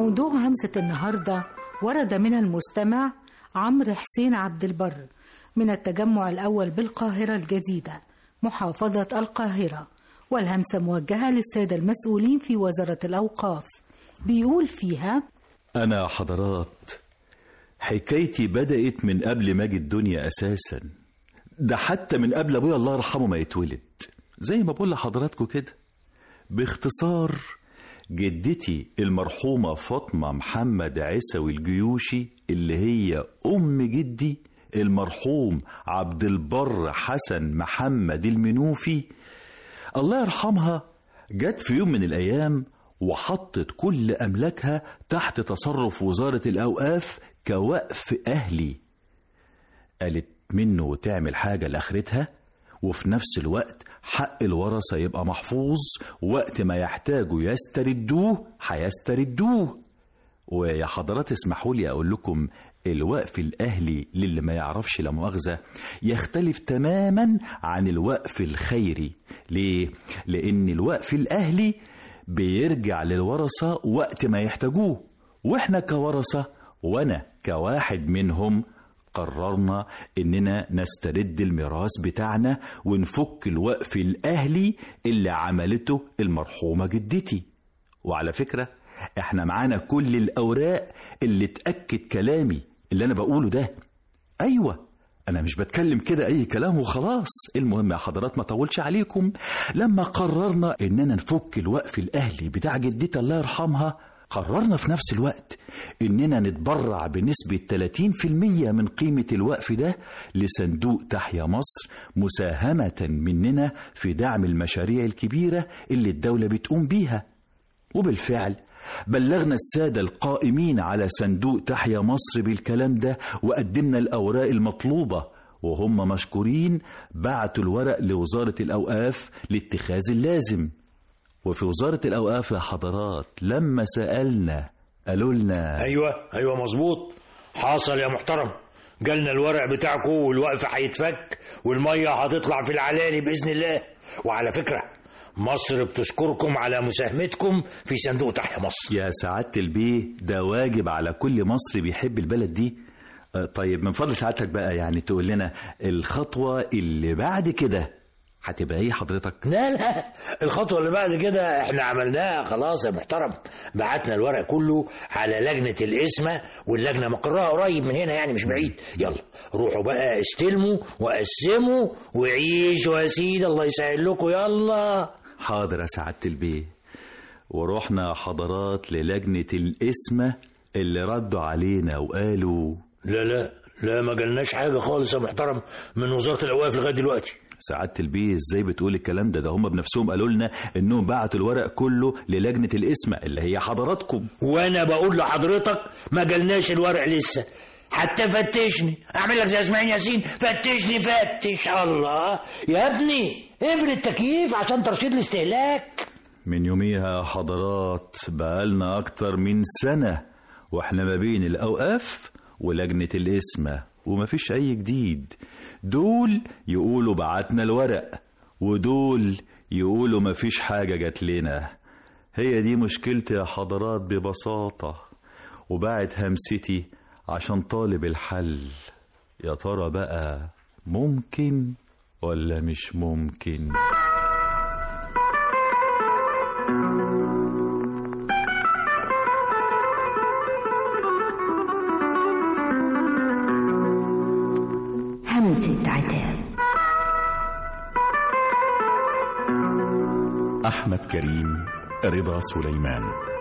موضوع همسة النهاردة ورد من المستمع عمرو حسين عبد البر من التجمع الأول بالقاهرة الجديدة محافظة القاهرة، والهمسة موجهة للسادة المسؤولين في وزارة الأوقاف. بيقول فيها: أنا حضرات حكايتي بدأت من قبل ما أجي الدنيا أساسا، ده حتى من قبل أبويا الله يرحمه ما يتولد، زي ما بقول لحضراتكم كده. باختصار، جدتي المرحومة فاطمة محمد عيسوي الجيوشي اللي هي أم جدي المرحوم عبد البر حسن محمد المنوفي الله يرحمها، جت في يوم من الأيام وحطت كل أملاكها تحت تصرف وزارة الأوقاف كوقف أهلي. قالت منه تعمل حاجة لآخرتها، وفي نفس الوقت حق الورثة يبقى محفوظ، وقت ما يحتاجوا يستردوه هيستردوه. ويا حضرات اسمحوا لي أقول لكم، الوقف الأهلي للي ما يعرفش لا مؤاخذة يختلف تماما عن الوقف الخيري. ليه؟ لأن الوقف الأهلي بيرجع للورثة وقت ما يحتاجوه، وإحنا كورثة وأنا كواحد منهم قررنا إننا نسترد الميراث بتاعنا ونفك الوقف الأهلي اللي عملته المرحومة جدتي. وعلى فكرة احنا معانا كل الأوراق اللي تأكد كلامي اللي أنا بقوله ده. أيوة، أنا مش بتكلم كده أي كلام وخلاص. المهم يا حضرات ما طولش عليكم، لما قررنا إننا نفك الوقف الأهلي بتاع جدتي الله يرحمها، قررنا في نفس الوقت إننا نتبرع بنسبة 30% من قيمة الوقف ده لصندوق تحيا مصر، مساهمة مننا في دعم المشاريع الكبيرة اللي الدولة بتقوم بيها. وبالفعل بلغنا السادة القائمين على صندوق تحيا مصر بالكلام ده، وقدمنا الأوراق المطلوبة، وهم مشكورين بعتوا الورق لوزارة الأوقاف لاتخاذ اللازم. وفي وزارة الأوقاف يا حضرات لما سألنا قالوا لنا أيوة مظبوط، حصل يا محترم، جالنا الورق بتاعكم والوقف هيتفك والمية هتطلع في العلالي بإذن الله. وعلى فكرة مصر بتشكركم على مساهمتكم في صندوق تحيا مصر. يا سعادة البيه، ده واجب على كل مصري بيحب البلد دي. طيب من فضل سعادتك بقى يعني تقول لنا الخطوة اللي بعد كده هتبقى ايه حضرتك؟ لا الخطوة اللي بعد كده احنا عملناها خلاص يا محترم، بعتنا الورق كله على لجنة القسمة، واللجنة مقرها قريب من هنا يعني مش بعيد. يلا روحوا بقى استلموا وقسموا وعيشوا يا سيدي، الله يسهل لكم. يلا حاضر يا سعادة البيه. ورحنا حضرات للجنة القسمة اللي ردوا علينا وقالوا لا ما جالناش حاجة خالص يا محترم من وزارة الأوقاف لغاية دلوقتي. سعادة البيه ازاي بتقول الكلام ده؟ ده هم بنفسهم قالوا لنا انهم بعتوا الورق كله للجنة القسمة اللي هي حضراتكم. وانا بقول لحضرتك ما جالناش الورق لسه، حتى فتشني اعمل لك زي اسماعيل ياسين، فتشني فتش. الله يا ابني اقفل التكييف عشان ترشيد الاستهلاك. من يوميها حضرات بقالنا اكتر من سنة واحنا ما بين الاوقاف ولجنة القسمة ومفيش اي جديد. دول يقولوا بعتنا الورق ودول يقولوا مفيش حاجة جات لنا. هي دي مشكلتي يا حضرات ببساطة، وبعت همستي عشان طالب الحل. يا ترى بقى ممكن ولا مش ممكن؟ همسة عتاب. أحمد كريم، رضا سليمان.